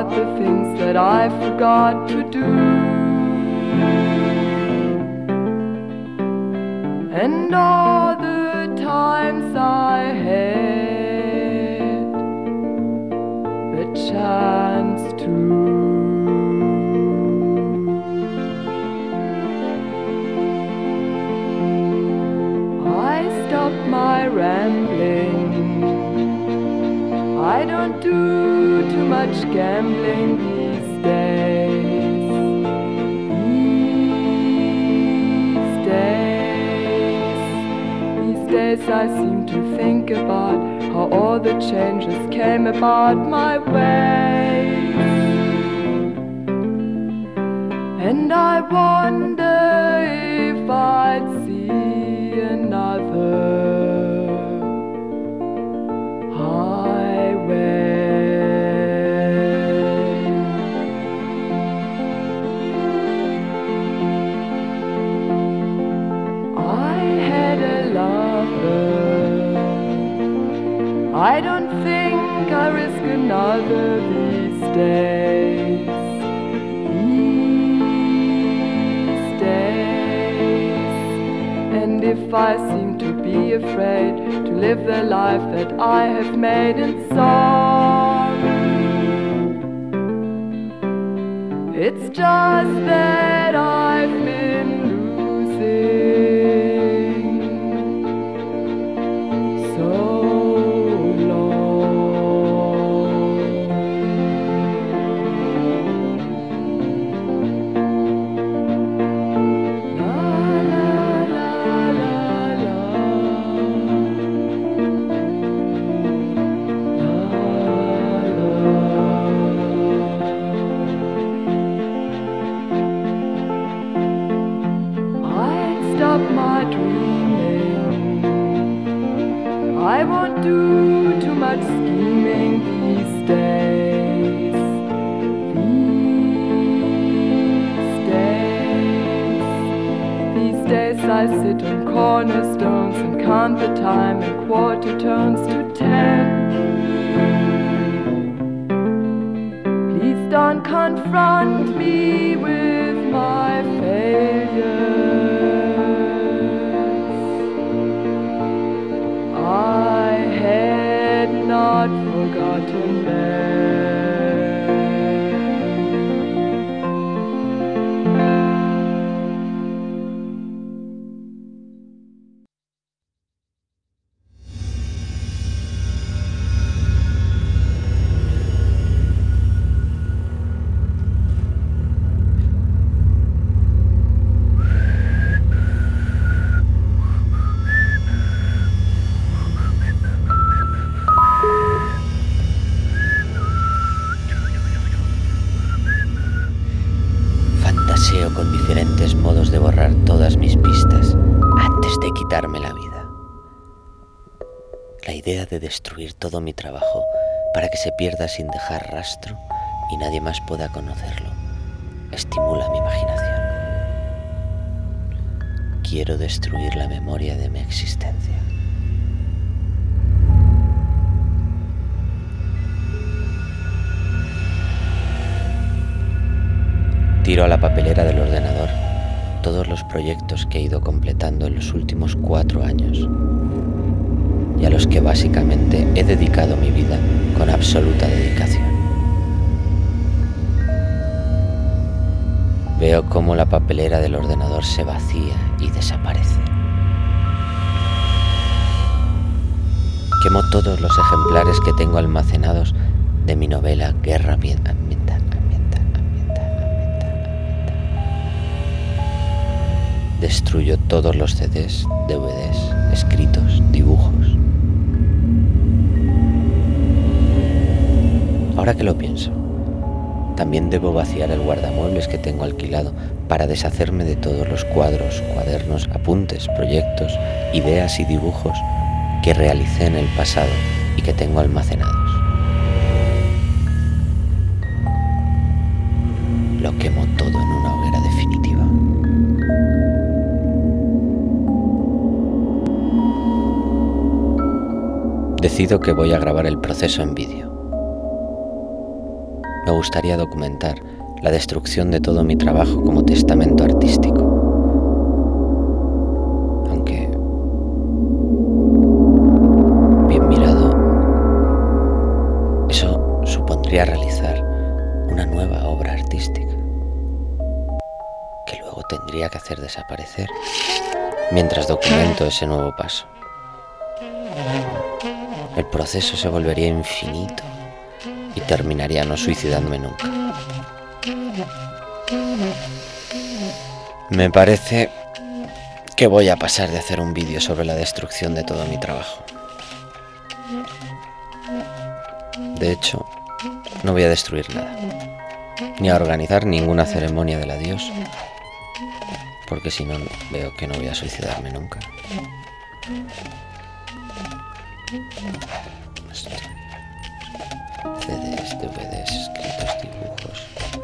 about the things that I forgot to do. And all the times I had the chance to. My rambling, I don't do too much gambling these days. These days I seem to think about how all the changes came about my way. And I wonder if I'd see another I don't think I risk another these days. And if I seem to be afraid to live the life that I have made in sorrow, it's just that I've been losing so. My dreaming, I won't do too much scheming these days. These days I sit on cornerstones and count the time in quarter turns to 10. Please don't confront me with my failure. I had not forgotten them. Con diferentes modos de borrar todas mis pistas antes de quitarme la vida. La idea de destruir todo mi trabajo para que se pierda sin dejar rastro y nadie más pueda conocerlo estimula mi imaginación. Quiero destruir la memoria de mi existencia. Tiro a la papelera del ordenador todos los proyectos que he ido completando en los últimos 4 años y a los que básicamente he dedicado mi vida con absoluta dedicación. Veo cómo la papelera del ordenador se vacía y desaparece. Quemo todos los ejemplares que tengo almacenados de mi novela Guerra Ambiental. Destruyo todos los CDs, DVDs, escritos, dibujos. Ahora que lo pienso, también debo vaciar el guardamuebles que tengo alquilado para deshacerme de todos los cuadros, cuadernos, apuntes, proyectos, ideas y dibujos que realicé en el pasado y que tengo almacenados. Lo quemo todo en una hoguera definitiva. Decido que voy a grabar el proceso en vídeo. me gustaría documentar la destrucción de todo mi trabajo como testamento artístico. Aunque, bien mirado, eso supondría realizar una nueva obra artística que luego tendría que hacer desaparecer mientras documento ese nuevo paso. El proceso se volvería infinito y terminaría no suicidándome nunca. Me parece que voy a pasar de hacer un vídeo sobre la destrucción de todo mi trabajo. De hecho, no voy a destruir nada, ni a organizar ninguna ceremonia del adiós, porque si no, veo que no voy a suicidarme nunca. CDs, DVDs, escritos, dibujos.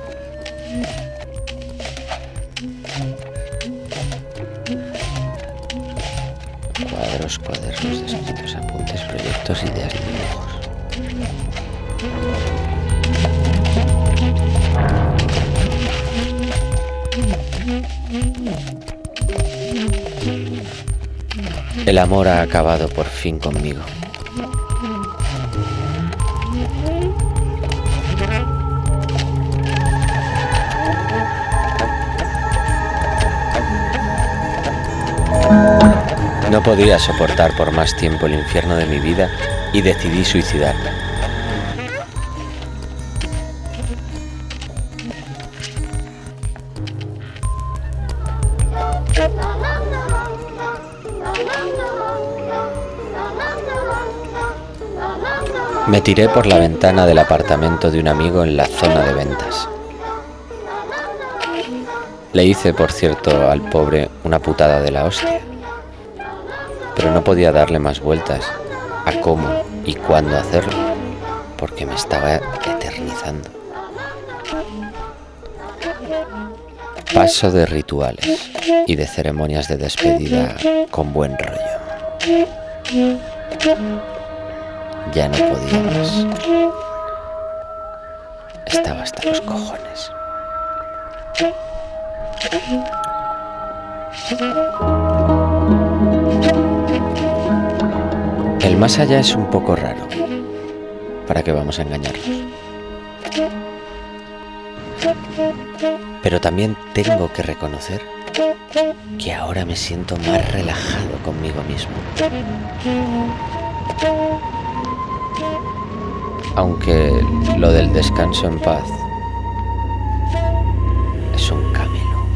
Cuadros, cuadernos de escritos, apuntes, proyectos, ideas y dibujos. El amor ha acabado por fin conmigo. No podía soportar por más tiempo el infierno de mi vida y decidí suicidarme. Me tiré por la ventana del apartamento de un amigo en la zona de ventas. Le hice, por cierto, al pobre una putada de la hostia, pero no podía darle más vueltas a cómo y cuándo hacerlo, porque me estaba eternizando. Paso de rituales y de ceremonias de despedida con buen rollo. Ya no podía más. Estaba hasta los cojones. El más allá es un poco raro. ¿Para qué vamos a engañarnos? Pero también tengo que reconocer que ahora me siento más relajado conmigo mismo. Aunque lo del descanso en paz es un camino.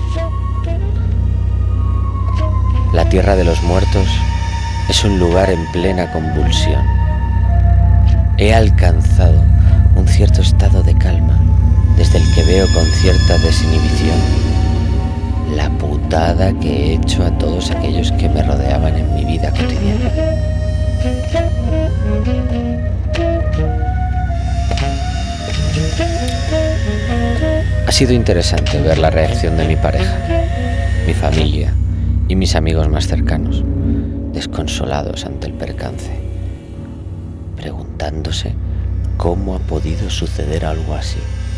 La tierra de los muertos es un lugar en plena convulsión. He alcanzado un cierto estado de calma desde el que veo con cierta desinhibición la putada que he hecho a todos aquellos que me rodeaban en mi vida cotidiana. Ha sido interesante ver la reacción de mi pareja, mi familia y mis amigos más cercanos, desconsolados ante el percance, preguntándose cómo ha podido suceder algo así.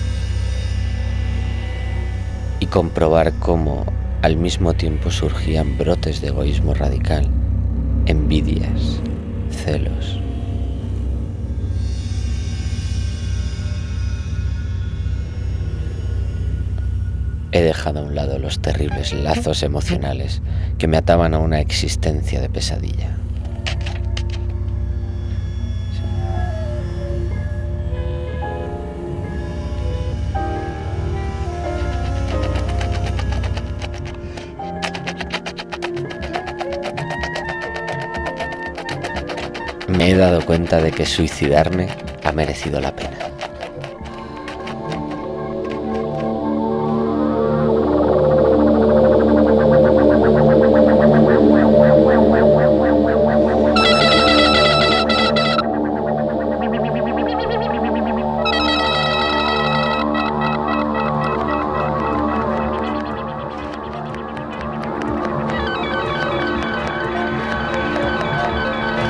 Y comprobar cómo al mismo tiempo surgían brotes de egoísmo radical, envidias, celos. He dejado a un lado los terribles lazos emocionales que me ataban a una existencia de pesadilla. Me he dado cuenta de que suicidarme ha merecido la pena.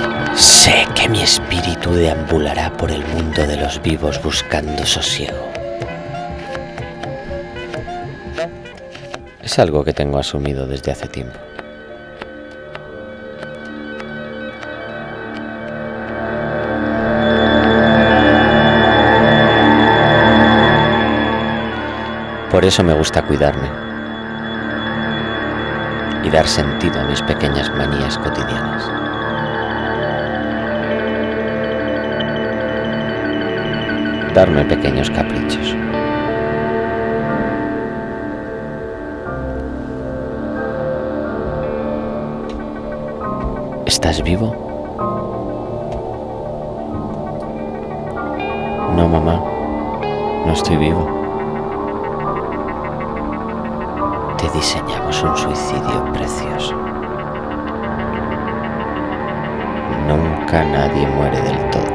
Sé que mi espíritu deambulará por el mundo de los vivos buscando sosiego. Es algo que tengo asumido desde hace tiempo. Por eso me gusta cuidarme y dar sentido a mis pequeñas manías cotidianas. Darme pequeños caprichos. ¿Estás vivo? No, mamá, no estoy vivo. Te diseñamos un suicidio precioso. Nunca nadie muere del todo.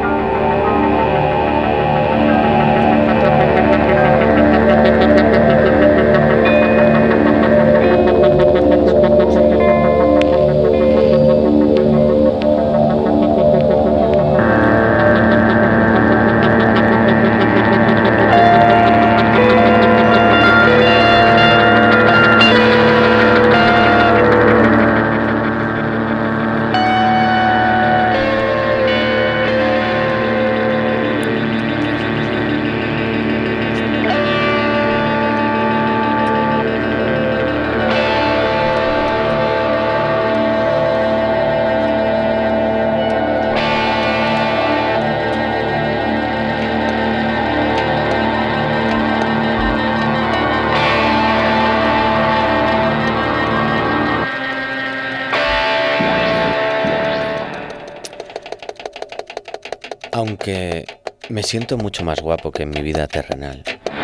Aunque me siento mucho más guapo que en mi vida terrenal,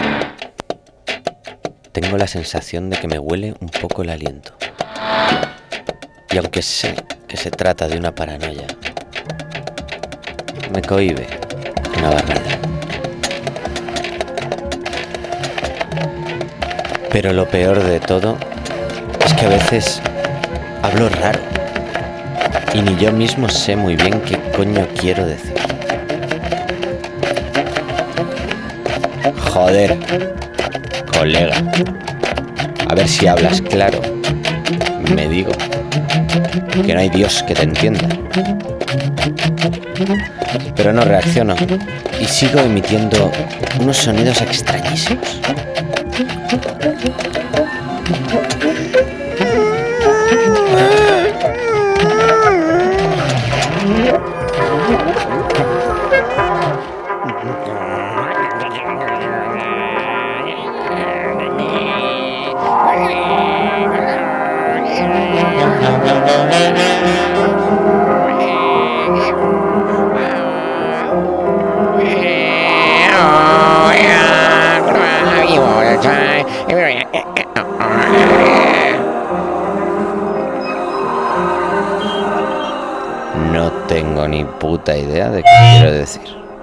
tengo la sensación de que me huele un poco el aliento. Y aunque sé que se trata de una paranoia, me cohíbe una barbaridad. Pero lo peor de todo es que a veces hablo raro y ni yo mismo sé muy bien qué coño quiero decir. Joder, colega, a ver si hablas claro. Me digo que no hay Dios que te entienda. Pero no reacciono y sigo emitiendo unos sonidos extrañísimos. No tengo ni puta idea de qué quiero decir.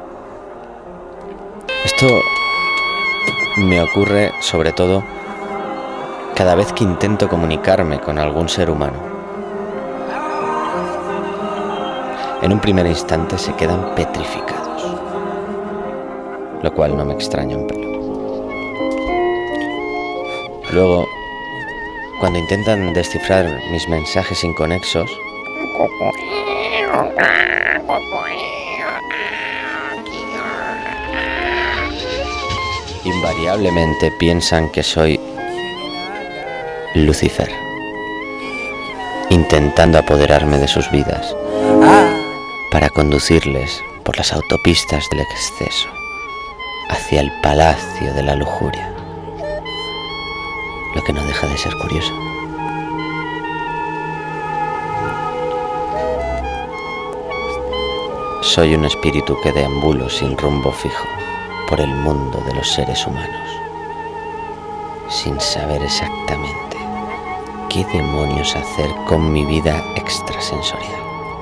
Esto me ocurre sobre todo cada vez que intento comunicarme con algún ser humano. En un primer instante se quedan petrificados, lo cual no me extraña un pelo. Luego, cuando intentan descifrar mis mensajes inconexos, invariablemente piensan que soy Lucifer, intentando apoderarme de sus vidas para conducirles por las autopistas del exceso hacia el palacio de la lujuria, lo que no deja de ser curioso. Soy un espíritu que deambulo sin rumbo fijo por el mundo de los seres humanos, sin saber exactamente qué demonios hacer con mi vida extrasensorial.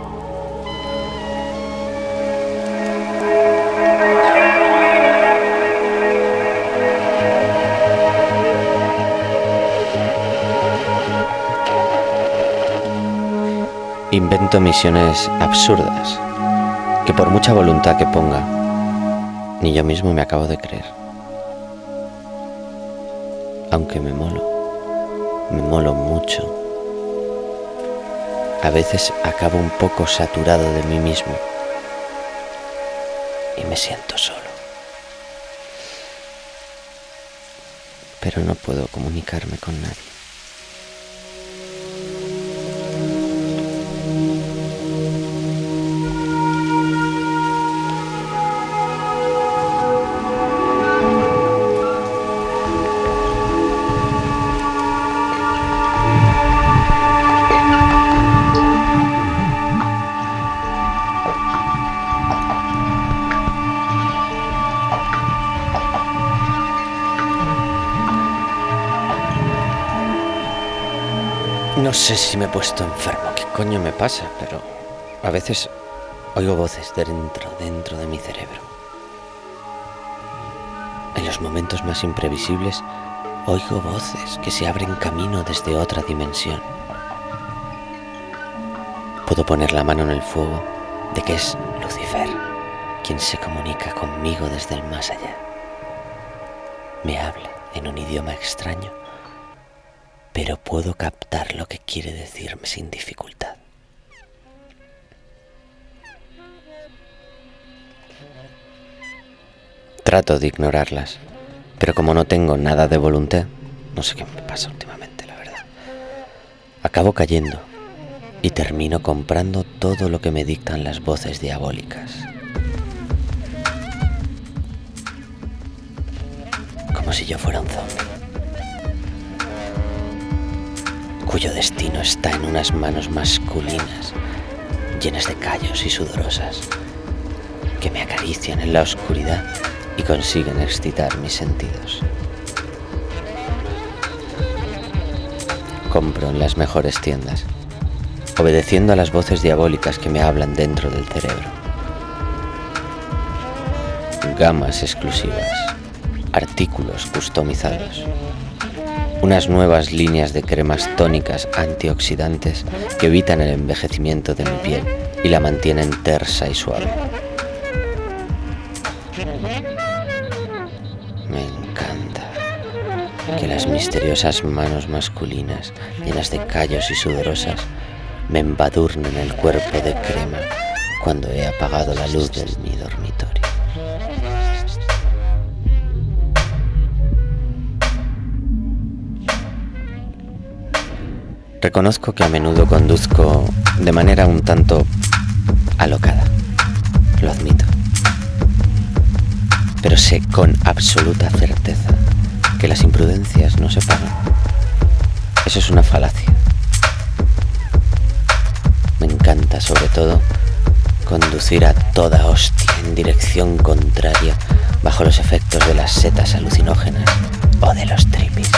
Invento misiones absurdas que por mucha voluntad que ponga, ni yo mismo me acabo de creer. Aunque me molo. me molo mucho. A veces acabo un poco saturado de mí mismo y me siento solo. Pero no puedo comunicarme con nadie. No sé si me he puesto enfermo, qué coño me pasa, pero a veces oigo voces dentro de mi cerebro. En los momentos más imprevisibles, oigo voces que se abren camino desde otra dimensión. Puedo poner la mano en el fuego de que es Lucifer quien se comunica conmigo desde el más allá. Me habla en un idioma extraño, pero puedo captar lo que quiere decirme sin dificultad. Trato de ignorarlas, pero como no tengo nada de voluntad, no sé qué me pasa últimamente, la verdad. Acabo cayendo y termino comprando todo lo que me dictan las voces diabólicas. Como si yo fuera un zombie, cuyo destino está en unas manos masculinas, llenas de callos y sudorosas, que me acarician en la oscuridad y consiguen excitar mis sentidos. Compro en las mejores tiendas, obedeciendo a las voces diabólicas que me hablan dentro del cerebro. Gamas exclusivas, artículos customizados, unas nuevas líneas de cremas tónicas antioxidantes que evitan el envejecimiento de mi piel y la mantienen tersa y suave. Me encanta que las misteriosas manos masculinas, llenas de callos y sudorosas, me embadurnen el cuerpo de crema cuando he apagado la luz de mi dormitorio. Reconozco que a menudo conduzco de manera un tanto alocada, lo admito. Pero sé con absoluta certeza que las imprudencias no se pagan. Eso es una falacia. Me encanta, sobre todo, conducir a toda hostia en dirección contraria bajo los efectos de las setas alucinógenas o de los tripis.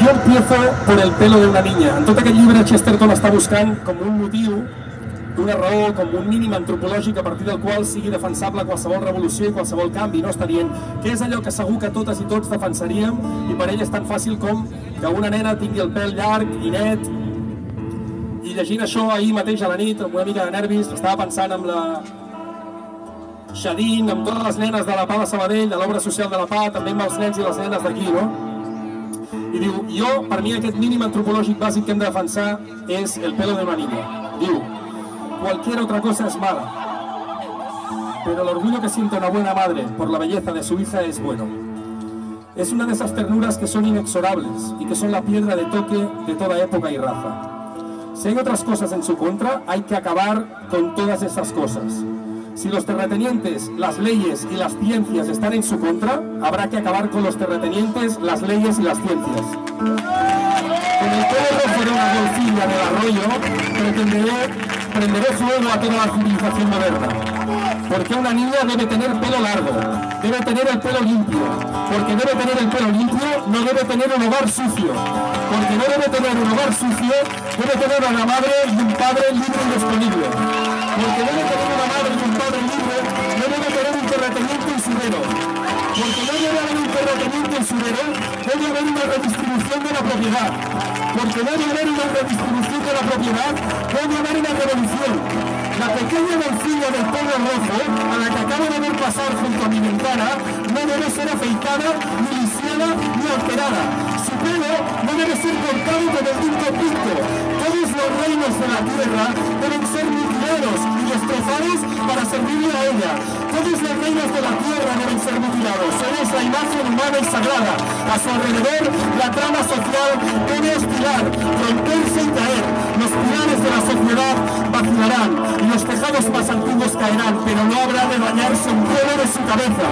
Jo empiezo por el pelo de una niña. En tot aquest llibre Chesterton està buscant com un motiu, una raó, com un mínim antropològic a partir del qual sigui defensable qualsevol revolució i qualsevol canvi. No està dient què és allò que segur que totes i tots defensaríem i per ell és tan fàcil com que una nena tingui el pèl llarg i net. I llegint això ahir mateix a la nit, amb una mica de nervis, estava pensant amb la Xadín, amb totes les nenes de la PA de Sabadell, de l'obra social de la PA, també amb els nens i les nenes d'aquí, no? I diu, per mi aquest mínim antropològic bàsic que hem de defensar és el pelo de una niña. Diu, cualquier otra cosa es mala, pero el orgullo que siente una buena madre por la belleza de su hija es bueno. Es una de esas ternuras que son inexorables y que son la piedra de toque de toda época y raza. Si hay otras cosas en su contra, hay que acabar con todas esas cosas. Si los terratenientes, las leyes y las ciencias están en su contra, habrá que acabar con los terratenientes, las leyes y las ciencias. Con el pelo rojo de una golfilla del arroyo, prenderé fuego a toda la civilización moderna. Porque una niña debe tener pelo largo, debe tener el pelo limpio. Porque debe tener el pelo limpio, no debe tener un hogar sucio. Porque no debe tener un hogar sucio, debe tener una madre y un padre libre y disponible. Porque debe tener una madre y un padre libre, no debe tener un terrateniente usurero. Porque no debe haber un terrateniente usurero, debe haber una redistribución de la propiedad. Porque debe haber una redistribución de la propiedad, debe haber una revolución. La pequeña bolsilla del pelo rojo, a la que acabo de ver pasar junto a mi ventana, no debe ser afeitada, ni lisiada, ni alterada. Su pelo no debe ser cortado con el pinto. Todos los reinos de la tierra deben ser mutilados y destrozados para servirle a ella. Todos los reinos de la tierra deben ser mutilados. Somos la imagen humana y sagrada. A su alrededor, la trama social debe oscilar, romperse y caer. Los pilares de la sociedad vacilarán y los tejados más antiguos caerán, pero no habrá de dañarse un pelo de su cabeza.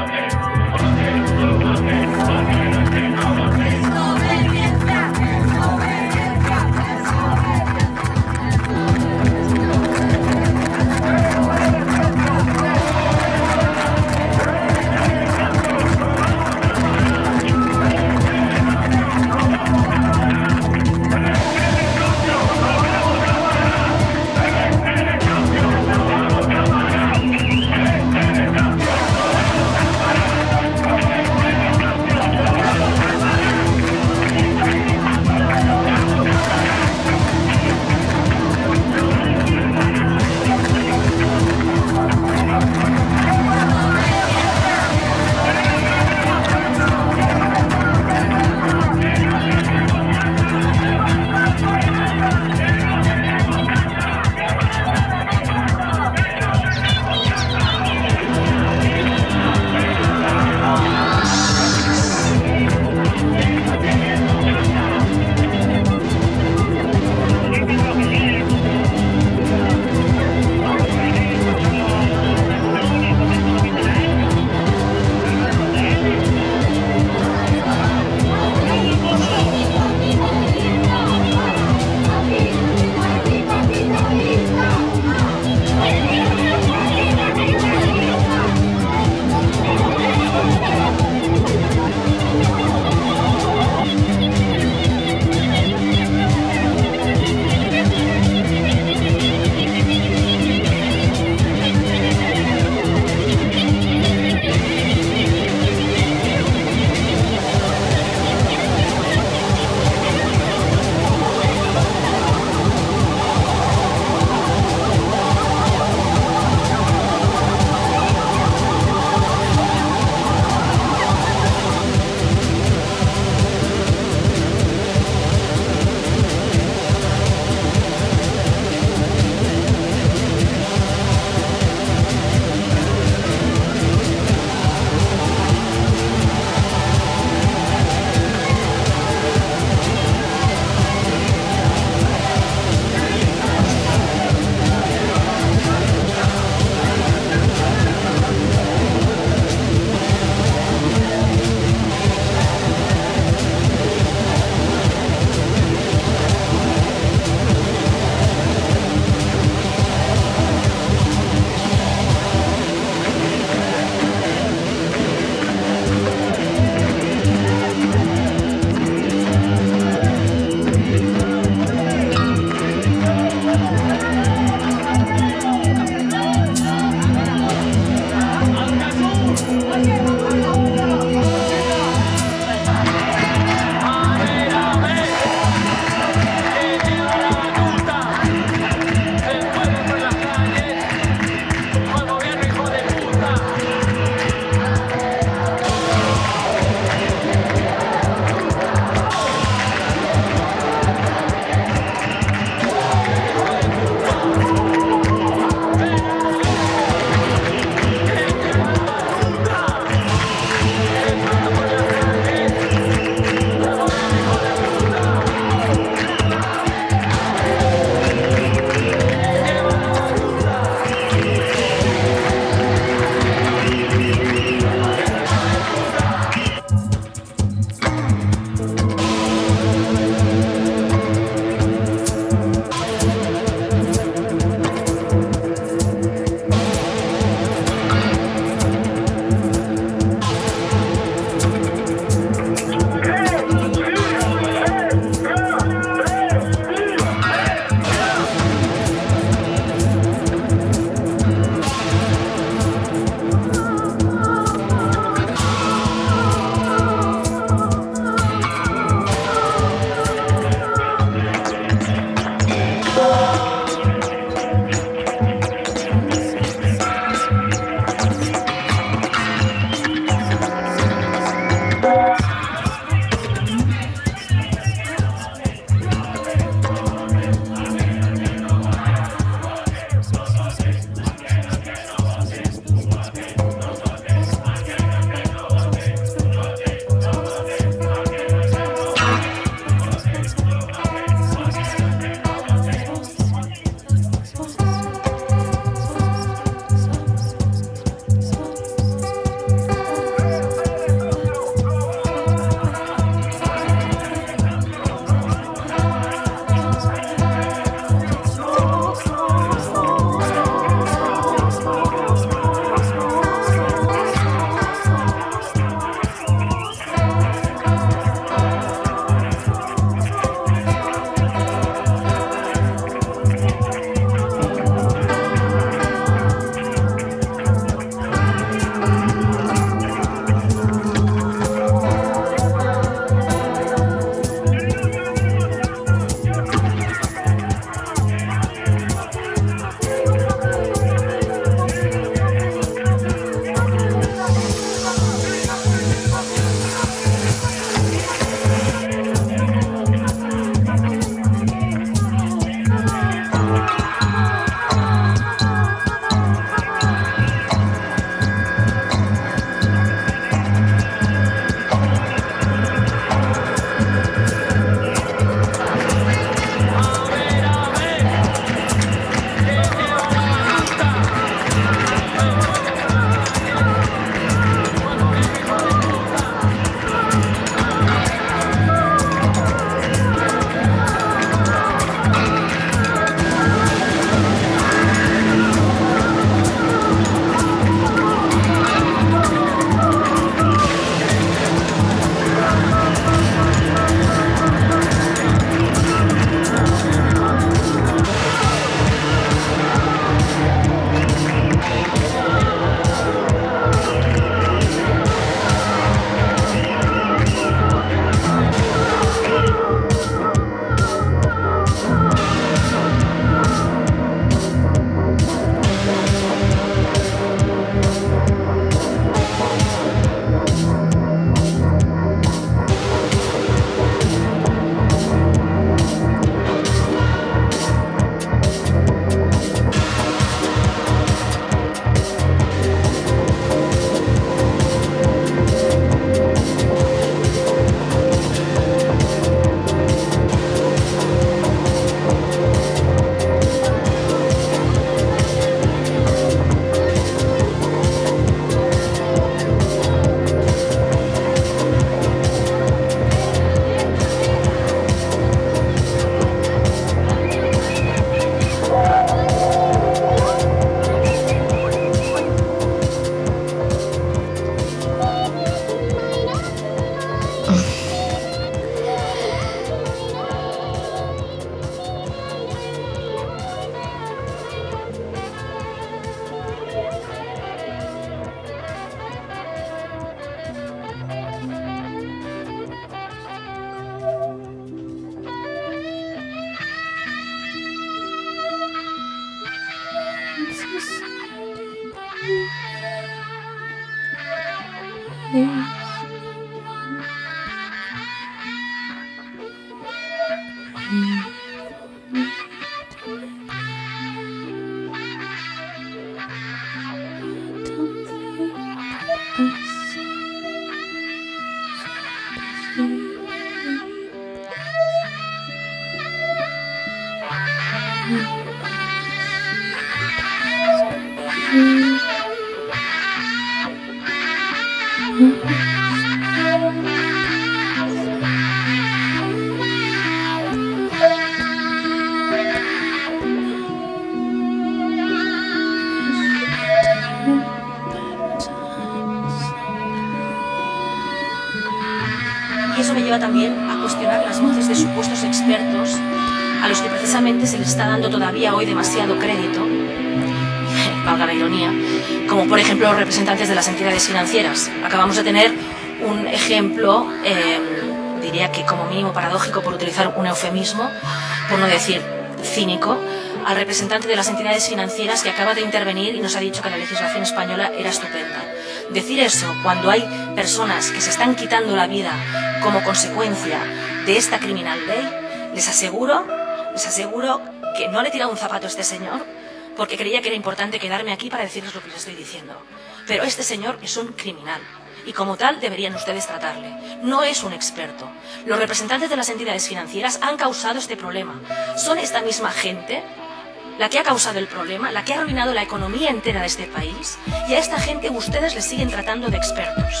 Y eso me lleva también a cuestionar las voces de supuestos expertos a los que precisamente se les está dando todavía hoy demasiado crédito, valga la ironía, como por ejemplo los representantes de las entidades financieras. Acabamos de tener un ejemplo, diría que como mínimo paradójico, por utilizar un eufemismo, por no decir cínico, al representante de las entidades financieras que acaba de intervenir y nos ha dicho que la legislación española era estupenda. Decir eso cuando hay personas que se están quitando la vida como consecuencia de esta criminal ley, les aseguro que no le he tirado un zapato a este señor porque creía que era importante quedarme aquí para decirles lo que les estoy diciendo. Pero este señor es un criminal y como tal deberían ustedes tratarle. No es un experto. Los representantes de las entidades financieras han causado este problema. Son esta misma gente la que ha causado el problema, la que ha arruinado la economía entera de este país, y a esta gente ustedes les siguen tratando de expertos.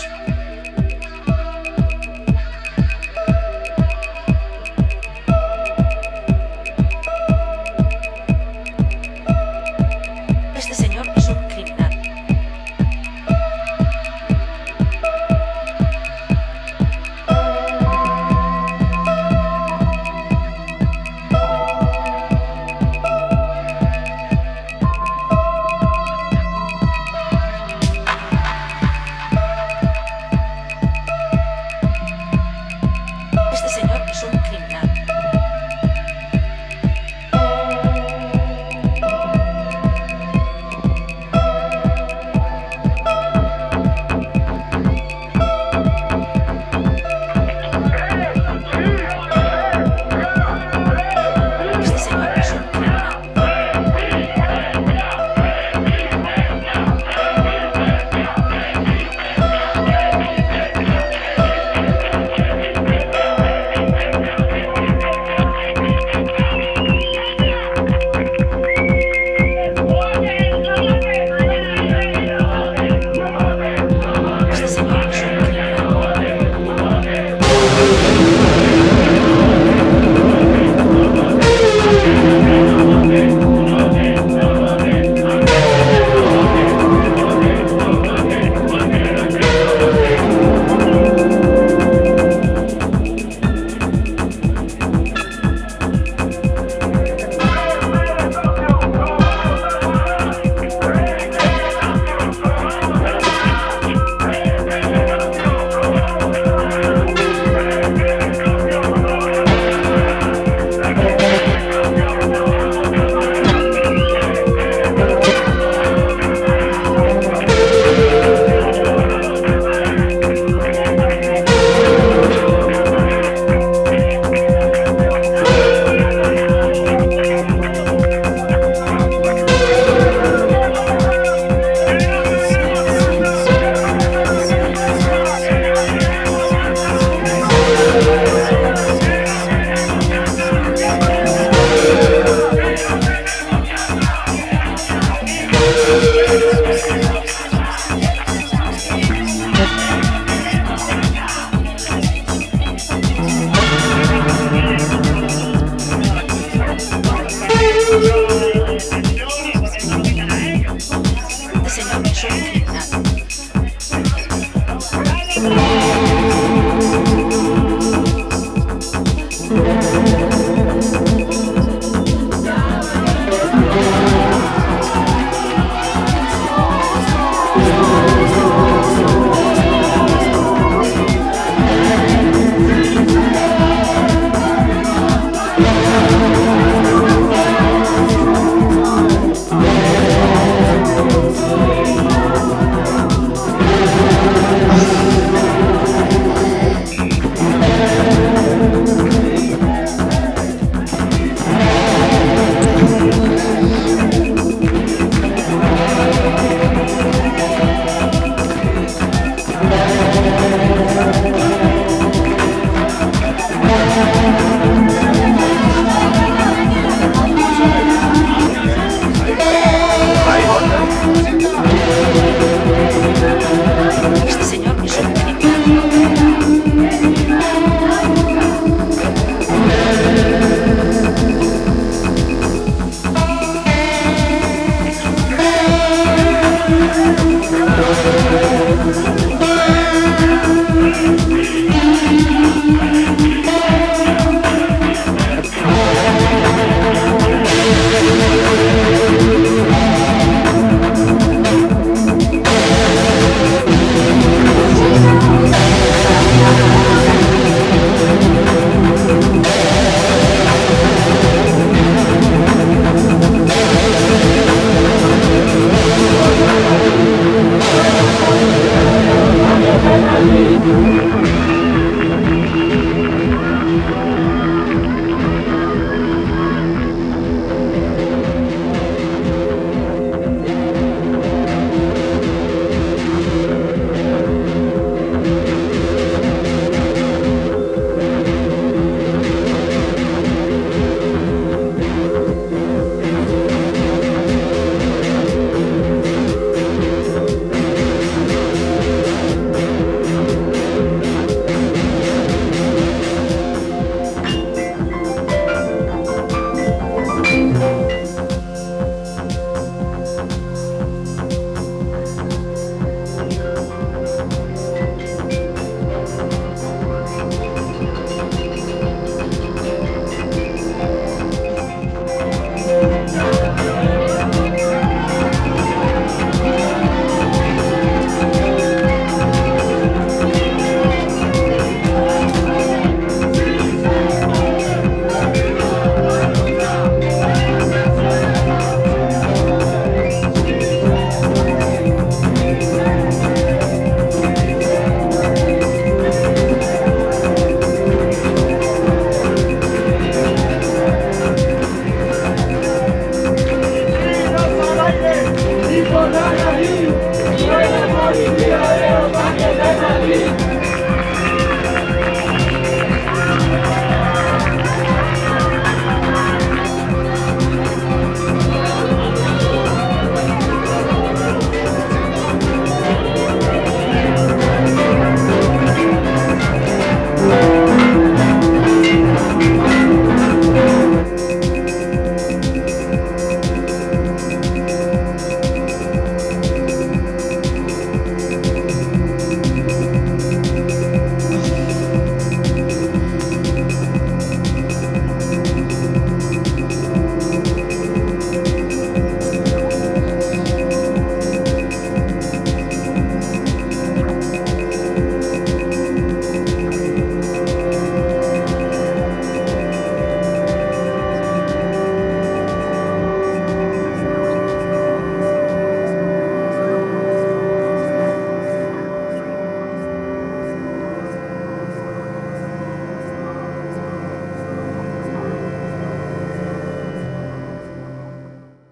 Este señor es un criminal. ¡Suena policía!